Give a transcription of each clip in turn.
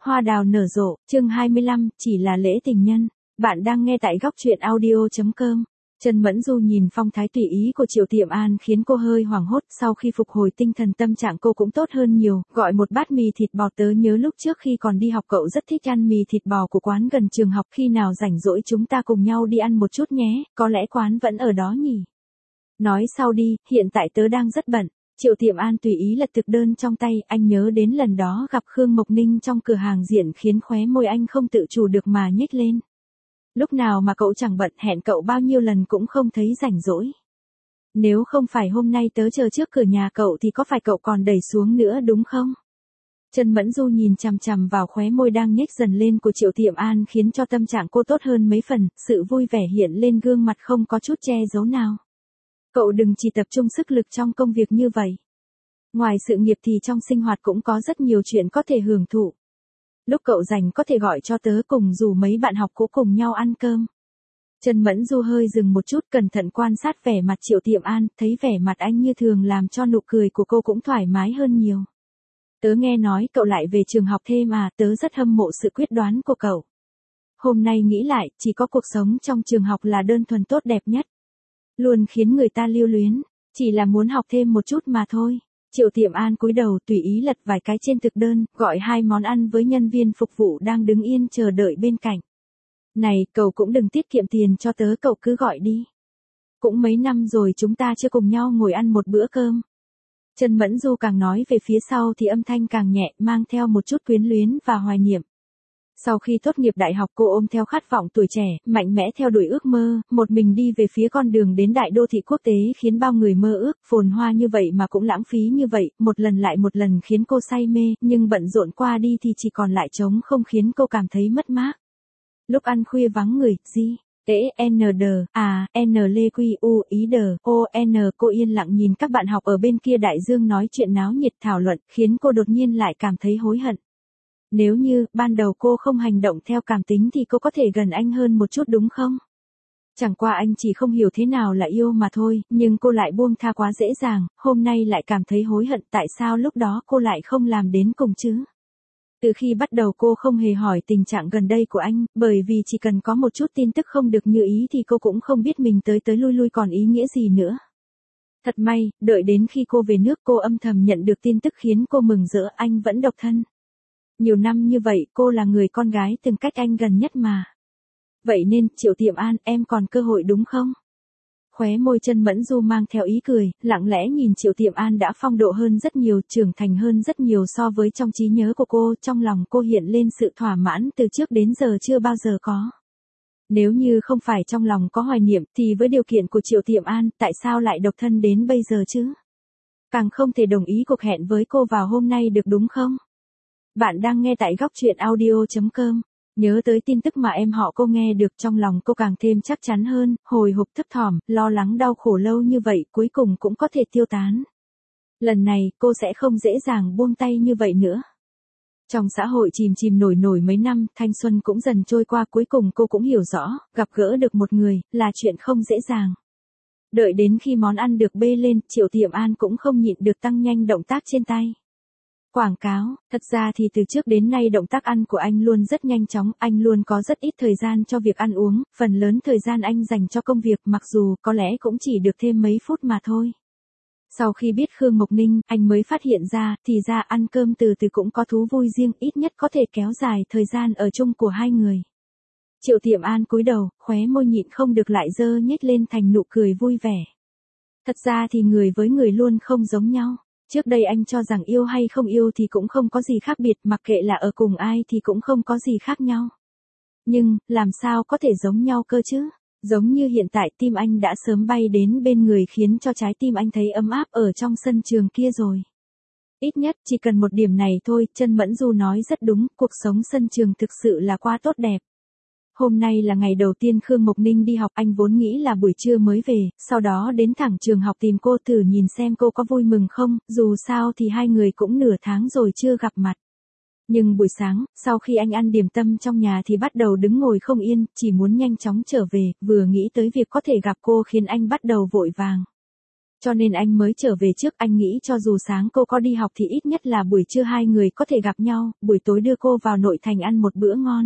Hoa đào nở rộ, chương 25, chỉ là lễ tình nhân. Bạn đang nghe tại góc truyện audio.com. Trần Mẫn Du nhìn phong thái tùy ý của Triệu Tiệm An khiến cô hơi hoảng hốt, sau khi phục hồi tinh thần tâm trạng cô cũng tốt hơn nhiều, gọi một bát mì thịt bò. Tớ nhớ lúc trước khi còn đi học cậu rất thích ăn mì thịt bò của quán gần trường học, khi nào rảnh rỗi chúng ta cùng nhau đi ăn một chút nhé, có lẽ quán vẫn ở đó nhỉ. Nói sau đi, hiện tại tớ đang rất bận. Triệu Tiệm An tùy ý lật thực đơn trong tay, anh nhớ đến lần đó gặp Khương Mộc Ninh trong cửa hàng diện khiến khóe môi anh không tự chủ được mà nhếch lên. Lúc nào mà cậu chẳng bận, hẹn cậu bao nhiêu lần cũng không thấy rảnh rỗi. Nếu không phải hôm nay tớ chờ trước cửa nhà cậu thì có phải cậu còn đẩy xuống nữa đúng không? Trần Mẫn Du nhìn chằm chằm vào khóe môi đang nhếch dần lên của Triệu Tiệm An khiến cho tâm trạng cô tốt hơn mấy phần, sự vui vẻ hiện lên gương mặt không có chút che giấu nào. Cậu đừng chỉ tập trung sức lực trong công việc như vậy. Ngoài sự nghiệp thì trong sinh hoạt cũng có rất nhiều chuyện có thể hưởng thụ. Lúc cậu rảnh có thể gọi cho tớ cùng rủ mấy bạn học cũ cùng nhau ăn cơm. Trần Mẫn Du hơi dừng một chút, cẩn thận quan sát vẻ mặt Triệu Tiệm An, thấy vẻ mặt anh như thường làm cho nụ cười của cô cũng thoải mái hơn nhiều. Tớ nghe nói cậu lại về trường học thêm à, tớ rất hâm mộ sự quyết đoán của cậu. Hôm nay nghĩ lại, chỉ có cuộc sống trong trường học là đơn thuần tốt đẹp nhất. Luôn khiến người ta lưu luyến, chỉ là muốn học thêm một chút mà thôi. Triệu Tiệm An cúi đầu tùy ý lật vài cái trên thực đơn, gọi 2 món ăn với nhân viên phục vụ đang đứng yên chờ đợi bên cạnh. Này, cậu cũng đừng tiết kiệm tiền cho tớ, cậu cứ gọi đi. Cũng mấy năm rồi chúng ta chưa cùng nhau ngồi ăn một bữa cơm. Trần Mẫn Du càng nói về phía sau thì âm thanh càng nhẹ, mang theo một chút quyến luyến và hoài niệm. Sau khi tốt nghiệp đại học cô ôm theo khát vọng tuổi trẻ, mạnh mẽ theo đuổi ước mơ, một mình đi về phía con đường đến đại đô thị quốc tế khiến bao người mơ ước, phồn hoa như vậy mà cũng lãng phí như vậy, một lần lại một lần khiến cô say mê, nhưng bận rộn qua đi thì chỉ còn lại trống không khiến cô cảm thấy mất mát. Lúc ăn khuya vắng người, cô yên lặng nhìn các bạn học ở bên kia đại dương nói chuyện náo nhiệt thảo luận, khiến cô đột nhiên lại cảm thấy hối hận. Nếu như, ban đầu cô không hành động theo cảm tính thì cô có thể gần anh hơn một chút đúng không? Chẳng qua anh chỉ không hiểu thế nào là yêu mà thôi, nhưng cô lại buông tha quá dễ dàng, hôm nay lại cảm thấy hối hận tại sao lúc đó cô lại không làm đến cùng chứ? Từ khi bắt đầu cô không hề hỏi tình trạng gần đây của anh, bởi vì chỉ cần có một chút tin tức không được như ý thì cô cũng không biết mình tới lui lui còn ý nghĩa gì nữa. Thật may, đợi đến khi cô về nước cô âm thầm nhận được tin tức khiến cô mừng rỡ, anh vẫn độc thân. Nhiều năm như vậy cô là người con gái từng cách anh gần nhất mà. Vậy nên, Triệu Tiệm An, em còn cơ hội đúng không? Khóe môi Trần Mẫn Du mang theo ý cười, lặng lẽ nhìn Triệu Tiệm An đã phong độ hơn rất nhiều, trưởng thành hơn rất nhiều so với trong trí nhớ của cô, trong lòng cô hiện lên sự thỏa mãn từ trước đến giờ chưa bao giờ có. Nếu như không phải trong lòng có hoài niệm thì với điều kiện của Triệu Tiệm An, tại sao lại độc thân đến bây giờ chứ? Càng không thể đồng ý cuộc hẹn với cô vào hôm nay được đúng không? Bạn đang nghe tại góc truyện audio.com. Nhớ tới tin tức mà em họ cô nghe được trong lòng cô càng thêm chắc chắn hơn, hồi hộp thấp thỏm, lo lắng đau khổ lâu như vậy cuối cùng cũng có thể tiêu tán. Lần này cô sẽ không dễ dàng buông tay như vậy nữa. Trong xã hội chìm nổi mấy năm, thanh xuân cũng dần trôi qua, cuối cùng cô cũng hiểu rõ, gặp gỡ được một người, là chuyện không dễ dàng. Đợi đến khi món ăn được bê lên, Triệu Tiệm An cũng không nhịn được tăng nhanh động tác trên tay. Quảng cáo, thật ra thì từ trước đến nay động tác ăn của anh luôn rất nhanh chóng, anh luôn có rất ít thời gian cho việc ăn uống, phần lớn thời gian anh dành cho công việc, mặc dù có lẽ cũng chỉ được thêm mấy phút mà thôi. Sau khi biết Khương Mộc Ninh, anh mới phát hiện ra, thì ra ăn cơm từ từ cũng có thú vui riêng, ít nhất có thể kéo dài thời gian ở chung của hai người. Triệu Tiệm An cúi đầu, khóe môi nhịn không được lại dơ nhếch lên thành nụ cười vui vẻ. Thật ra thì người với người luôn không giống nhau. Trước đây anh cho rằng yêu hay không yêu thì cũng không có gì khác biệt, mặc kệ là ở cùng ai thì cũng không có gì khác nhau. Nhưng, làm sao có thể giống nhau cơ chứ? Giống như hiện tại tim anh đã sớm bay đến bên người khiến cho trái tim anh thấy ấm áp ở trong sân trường kia rồi. Ít nhất chỉ cần một điểm này thôi, Trần Mẫn Du nói rất đúng, cuộc sống sân trường thực sự là quá tốt đẹp. Hôm nay là ngày đầu tiên Khương Mộc Ninh đi học, anh vốn nghĩ là buổi trưa mới về, sau đó đến thẳng trường học tìm cô thử nhìn xem cô có vui mừng không, dù sao thì hai người cũng nửa tháng rồi chưa gặp mặt. Nhưng buổi sáng, sau khi anh ăn điểm tâm trong nhà thì bắt đầu đứng ngồi không yên, chỉ muốn nhanh chóng trở về, vừa nghĩ tới việc có thể gặp cô khiến anh bắt đầu vội vàng. Cho nên anh mới trở về trước, anh nghĩ cho dù sáng cô có đi học thì ít nhất là buổi trưa hai người có thể gặp nhau, buổi tối đưa cô vào nội thành ăn một bữa ngon.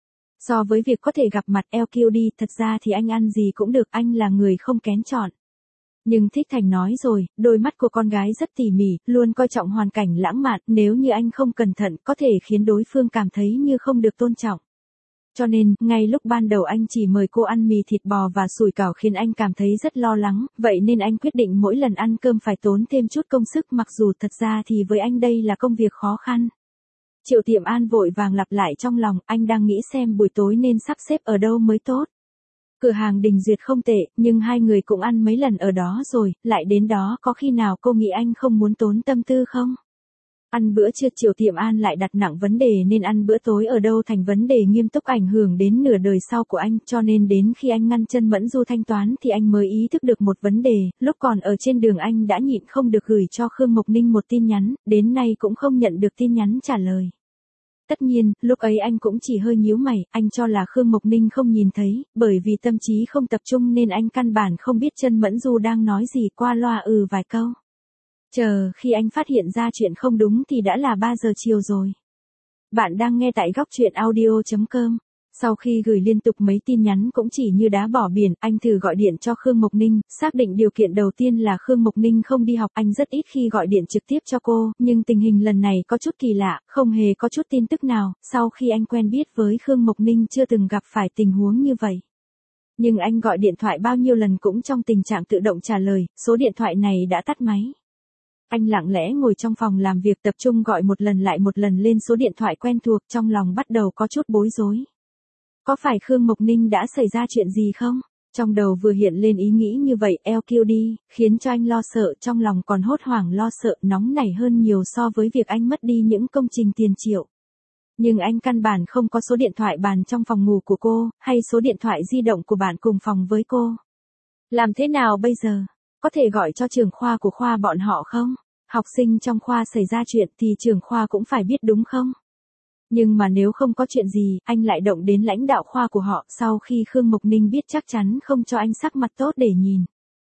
So với việc có thể gặp mặt LQ đi, thật ra thì anh ăn gì cũng được, anh là người không kén chọn. Nhưng Thích Thành nói rồi, đôi mắt của con gái rất tỉ mỉ, luôn coi trọng hoàn cảnh lãng mạn, nếu như anh không cẩn thận có thể khiến đối phương cảm thấy như không được tôn trọng. Cho nên, ngay lúc ban đầu anh chỉ mời cô ăn mì thịt bò và sủi cảo khiến anh cảm thấy rất lo lắng, vậy nên anh quyết định mỗi lần ăn cơm phải tốn thêm chút công sức, mặc dù thật ra thì với anh đây là công việc khó khăn. Triệu Tiệm An vội vàng lặp lại trong lòng, anh đang nghĩ xem buổi tối nên sắp xếp ở đâu mới tốt. Cửa hàng Đình Duyệt không tệ, nhưng hai người cũng ăn mấy lần ở đó rồi, lại đến đó có khi nào cô nghĩ anh không muốn tốn tâm tư không? Ăn bữa trưa Triệu Tiệm An lại đặt nặng vấn đề nên ăn bữa tối ở đâu thành vấn đề nghiêm túc ảnh hưởng đến nửa đời sau của anh, cho nên đến khi anh ngăn chân Mẫn Du thanh toán thì anh mới ý thức được một vấn đề, lúc còn ở trên đường anh đã nhịn không được gửi cho Khương Mộc Ninh một tin nhắn, đến nay cũng không nhận được tin nhắn trả lời. Tất nhiên, lúc ấy anh cũng chỉ hơi nhíu mày, anh cho là Khương Mộc Ninh không nhìn thấy, bởi vì tâm trí không tập trung nên anh căn bản không biết chân Mẫn Du đang nói gì, qua loa vài câu. Chờ khi anh phát hiện ra chuyện không đúng thì đã là 3 giờ chiều rồi. Bạn đang nghe tại góc truyện audio.com. Sau khi gửi liên tục mấy tin nhắn cũng chỉ như đá bỏ biển, anh thử gọi điện cho Khương Mộc Ninh, xác định điều kiện đầu tiên là Khương Mộc Ninh không đi học, anh rất ít khi gọi điện trực tiếp cho cô, nhưng tình hình lần này có chút kỳ lạ, không hề có chút tin tức nào, sau khi anh quen biết với Khương Mộc Ninh chưa từng gặp phải tình huống như vậy. Nhưng anh gọi điện thoại bao nhiêu lần cũng trong tình trạng tự động trả lời, số điện thoại này đã tắt máy. Anh lặng lẽ ngồi trong phòng làm việc tập trung gọi một lần lại một lần lên số điện thoại quen thuộc, trong lòng bắt đầu có chút bối rối. Có phải Khương Mộc Ninh đã xảy ra chuyện gì không? Trong đầu vừa hiện lên ý nghĩ như vậy, LQ đi, khiến cho anh lo sợ, trong lòng còn hốt hoảng lo sợ, nóng nảy hơn nhiều so với việc anh mất đi những công trình tiền triệu. Nhưng anh căn bản không có số điện thoại bàn trong phòng ngủ của cô, hay số điện thoại di động của bạn cùng phòng với cô. Làm thế nào bây giờ? Có thể gọi cho trưởng khoa của khoa bọn họ không? Học sinh trong khoa xảy ra chuyện thì trưởng khoa cũng phải biết đúng không? Nhưng mà nếu không có chuyện gì, anh lại động đến lãnh đạo khoa của họ, sau khi Khương Mộc Ninh biết chắc chắn không cho anh sắc mặt tốt để nhìn.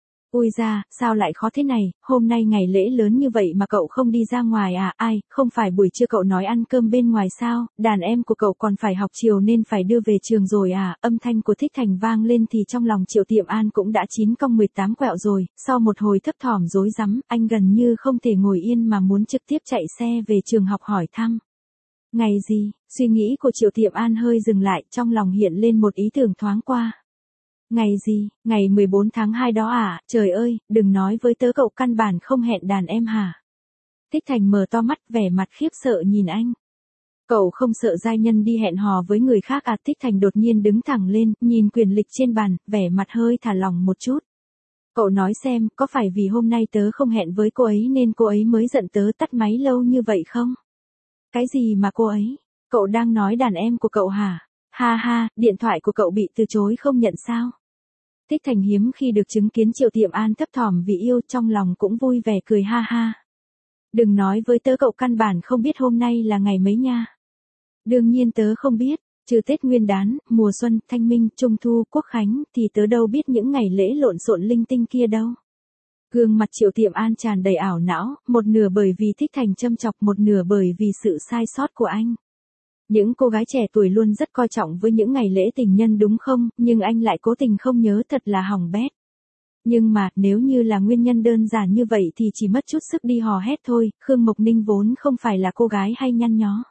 Ui da, sao lại khó thế này, hôm nay ngày lễ lớn như vậy mà cậu không đi ra ngoài à, ai, không phải buổi trưa cậu nói ăn cơm bên ngoài sao, đàn em của cậu còn phải học chiều nên phải đưa về trường rồi à, âm thanh của Thích Thành vang lên thì trong lòng Triệu Tiệm An cũng đã 9/18 quẹo rồi, sau một hồi thấp thỏm rối rắm, anh gần như không thể ngồi yên mà muốn trực tiếp chạy xe về trường học hỏi thăm. Ngày gì, suy nghĩ của Triệu Tiệm An hơi dừng lại, trong lòng hiện lên một ý tưởng thoáng qua. Ngày gì, ngày 14 tháng 2 đó à, trời ơi, đừng nói với tớ cậu căn bản không hẹn đàn em hả? Thích Thành mở to mắt, vẻ mặt khiếp sợ nhìn anh. Cậu không sợ giai nhân đi hẹn hò với người khác à? Thích Thành đột nhiên đứng thẳng lên, nhìn quyển lịch trên bàn, vẻ mặt hơi thả lỏng một chút. Cậu nói xem, có phải vì hôm nay tớ không hẹn với cô ấy nên cô ấy mới giận tớ tắt máy lâu như vậy không? Cái gì mà cô ấy? Cậu đang nói đàn em của cậu hả? Ha ha, điện thoại của cậu bị từ chối không nhận sao? Thích Thành hiếm khi được chứng kiến Triệu Tiệm An thấp thỏm vì yêu, trong lòng cũng vui vẻ cười ha ha. Đừng nói với tớ cậu căn bản không biết hôm nay là ngày mấy nha. Đương nhiên tớ không biết, trừ Tết Nguyên đán, mùa xuân, Thanh Minh, Trung thu, Quốc khánh thì tớ đâu biết những ngày lễ lộn xộn linh tinh kia đâu. Gương mặt Triệu Tiệm An tràn đầy ảo não, một nửa bởi vì Thích Thành châm chọc, một nửa bởi vì sự sai sót của anh. Những cô gái trẻ tuổi luôn rất coi trọng với những ngày lễ tình nhân đúng không, nhưng anh lại cố tình không nhớ, thật là hỏng bét. Nhưng mà, nếu như là nguyên nhân đơn giản như vậy thì chỉ mất chút sức đi hò hét thôi, Khương Mộc Ninh vốn không phải là cô gái hay nhăn nhó.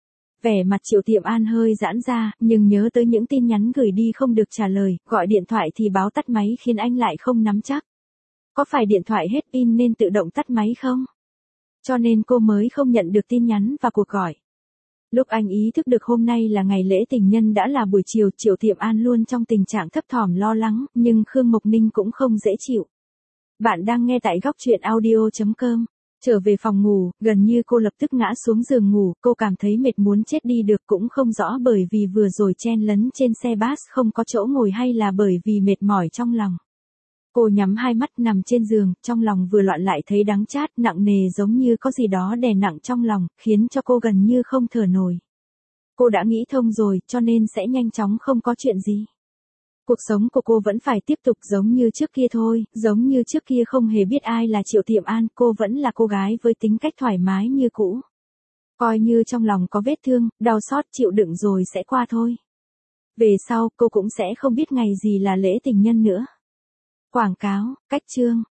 Vẻ mặt Triệu Tiệm An hơi giãn ra, nhưng nhớ tới những tin nhắn gửi đi không được trả lời, gọi điện thoại thì báo tắt máy khiến anh lại không nắm chắc. Có phải điện thoại hết pin nên tự động tắt máy không? Cho nên cô mới không nhận được tin nhắn và cuộc gọi. Lúc anh ý thức được hôm nay là ngày lễ tình nhân đã là buổi chiều, Triệu Tiệm An luôn trong tình trạng thấp thỏm lo lắng, nhưng Khương Mộc Ninh cũng không dễ chịu. Bạn đang nghe tại góc truyện audio.com. Trở về phòng ngủ, gần như cô lập tức ngã xuống giường ngủ, cô cảm thấy mệt muốn chết đi được, cũng không rõ bởi vì vừa rồi chen lấn trên xe bus không có chỗ ngồi hay là bởi vì mệt mỏi trong lòng. Cô nhắm hai mắt nằm trên giường, trong lòng vừa loạn lại thấy đắng chát, nặng nề giống như có gì đó đè nặng trong lòng, khiến cho cô gần như không thở nổi. Cô đã nghĩ thông rồi, cho nên sẽ nhanh chóng không có chuyện gì. Cuộc sống của cô vẫn phải tiếp tục giống như trước kia thôi, giống như trước kia không hề biết ai là Triệu Tiệm An, cô vẫn là cô gái với tính cách thoải mái như cũ. Coi như trong lòng có vết thương, đau xót chịu đựng rồi sẽ qua thôi. Về sau, cô cũng sẽ không biết ngày gì là lễ tình nhân nữa. Quảng cáo, cách chương.